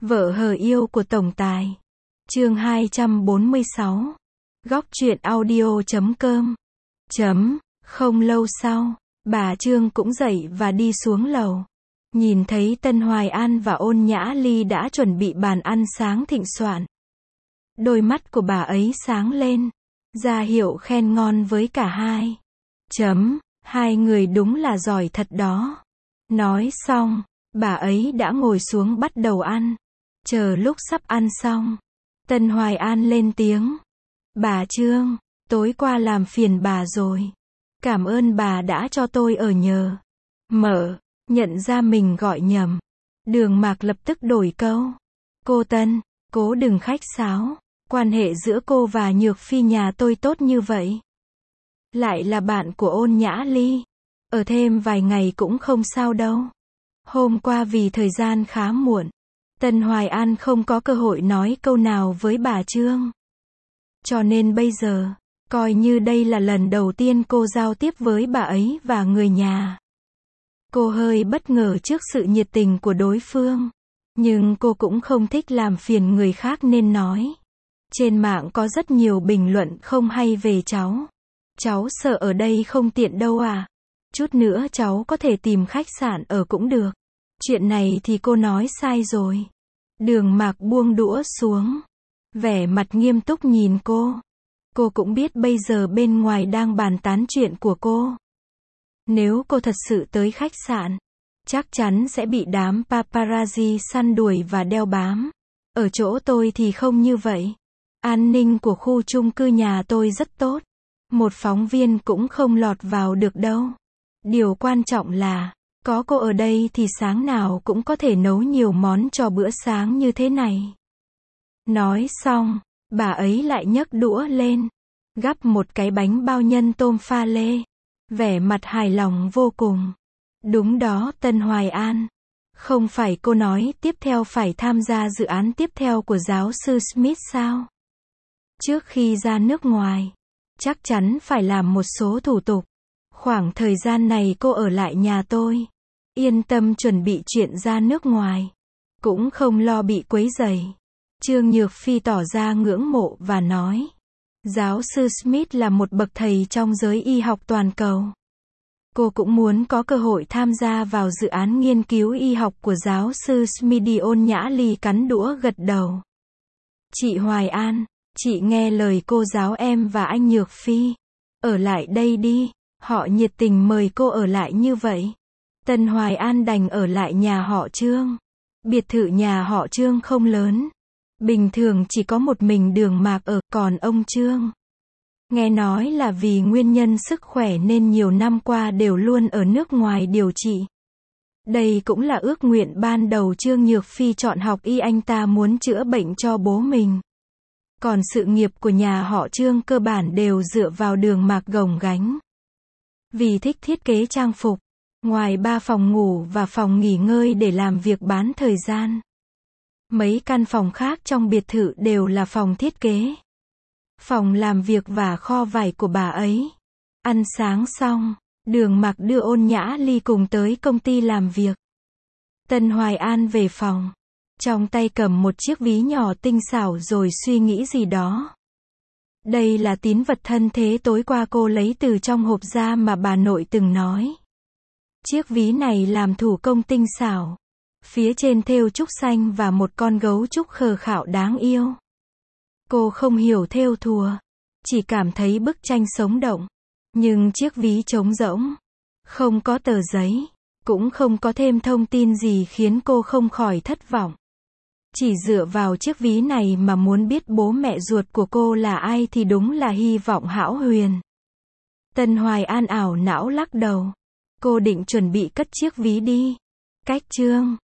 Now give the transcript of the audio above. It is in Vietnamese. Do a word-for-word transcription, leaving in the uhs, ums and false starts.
Vợ hờ yêu của tổng tài. Chương hai trăm bốn mươi sáu. Góc truyện audio chấm com. Chấm. Không lâu sau, bà Trương cũng dậy và đi xuống lầu. Nhìn thấy Tân Hoài An và Ôn Nhã Ly đã chuẩn bị bàn ăn sáng thịnh soạn. Đôi mắt của bà ấy sáng lên, ra hiệu khen ngon với cả hai. Chấm. Hai người đúng là giỏi thật đó. Nói xong, bà ấy đã ngồi xuống bắt đầu ăn. Chờ lúc sắp ăn xong, Tân Hoài An lên tiếng. Bà Trương, tối qua làm phiền bà rồi. Cảm ơn bà đã cho tôi ở nhờ. Mở, nhận ra mình gọi nhầm. Đường Mạc lập tức đổi câu. Cô Tân, cố đừng khách sáo. Quan hệ giữa cô và Nhược Phi nhà tôi tốt như vậy. Lại là bạn của Ôn Nhã Ly. Ở thêm vài ngày cũng không sao đâu. Hôm qua vì thời gian khá muộn, Tân Hoài An không có cơ hội nói câu nào với bà Trương. Cho nên bây giờ, coi như đây là lần đầu tiên cô giao tiếp với bà ấy và người nhà. Cô hơi bất ngờ trước sự nhiệt tình của đối phương. Nhưng cô cũng không thích làm phiền người khác nên nói. Trên mạng có rất nhiều bình luận không hay về cháu. Cháu sợ ở đây không tiện đâu à. Chút nữa cháu có thể tìm khách sạn ở cũng được. Chuyện này thì cô nói sai rồi. Đường Mạc buông đũa xuống. Vẻ mặt nghiêm túc nhìn cô. Cô cũng biết bây giờ bên ngoài đang bàn tán chuyện của cô. Nếu cô thật sự tới khách sạn, chắc chắn sẽ bị đám paparazzi săn đuổi và đeo bám. Ở chỗ tôi thì không như vậy. An ninh của khu chung cư nhà tôi rất tốt. Một phóng viên cũng không lọt vào được đâu. Điều quan trọng là, có cô ở đây thì sáng nào cũng có thể nấu nhiều món cho bữa sáng như thế này. Nói xong, bà ấy lại nhấc đũa lên, gắp một cái bánh bao nhân tôm pha lê. Vẻ mặt hài lòng vô cùng. Đúng đó Tân Hoài An. Không phải cô nói tiếp theo phải tham gia dự án tiếp theo của giáo sư Smith sao? Trước khi ra nước ngoài, chắc chắn phải làm một số thủ tục. Khoảng thời gian này cô ở lại nhà tôi. Yên tâm chuẩn bị chuyện ra nước ngoài. Cũng không lo bị quấy rầy. Trương Nhược Phi tỏ ra ngưỡng mộ và nói. Giáo sư Smith là một bậc thầy trong giới y học toàn cầu. Cô cũng muốn có cơ hội tham gia vào dự án nghiên cứu y học của giáo sư Smith. Ôn Nhã Ly cắn đũa gật đầu. Chị Hoài An, chị nghe lời cô giáo em và anh Nhược Phi. Ở lại đây đi. Họ nhiệt tình mời cô ở lại như vậy. Tân Hoài An đành ở lại nhà họ Trương. Biệt thự nhà họ Trương không lớn. Bình thường chỉ có một mình Đường Mạc ở, còn ông Trương. Nghe nói là vì nguyên nhân sức khỏe nên nhiều năm qua đều luôn ở nước ngoài điều trị. Đây cũng là ước nguyện ban đầu Trương Nhược Phi chọn học y, anh ta muốn chữa bệnh cho bố mình. Còn sự nghiệp của nhà họ Trương cơ bản đều dựa vào Đường Mạc gồng gánh. Vì thích thiết kế trang phục, ngoài ba phòng ngủ và phòng nghỉ ngơi để làm việc bán thời gian. Mấy căn phòng khác trong biệt thự đều là phòng thiết kế, phòng làm việc và kho vải của bà ấy. Ăn sáng xong, Đường Mạc đưa Ôn Nhã Ly cùng tới công ty làm việc. Tân Hoài An về phòng, trong tay cầm một chiếc ví nhỏ tinh xảo rồi suy nghĩ gì đó. Đây là tín vật thân thế tối qua cô lấy từ trong hộp ra mà bà nội từng nói. Chiếc ví này làm thủ công tinh xảo. Phía trên thêu trúc xanh và một con gấu trúc khờ khạo đáng yêu. Cô không hiểu thêu thùa, chỉ cảm thấy bức tranh sống động. Nhưng chiếc ví trống rỗng, không có tờ giấy, cũng không có thêm thông tin gì khiến cô không khỏi thất vọng. Chỉ dựa vào chiếc ví này mà muốn biết bố mẹ ruột của cô là ai thì đúng là hy vọng hão huyền. Tân Hoài An ảo não lắc đầu. Cô định chuẩn bị cất chiếc ví đi. Cách Trương,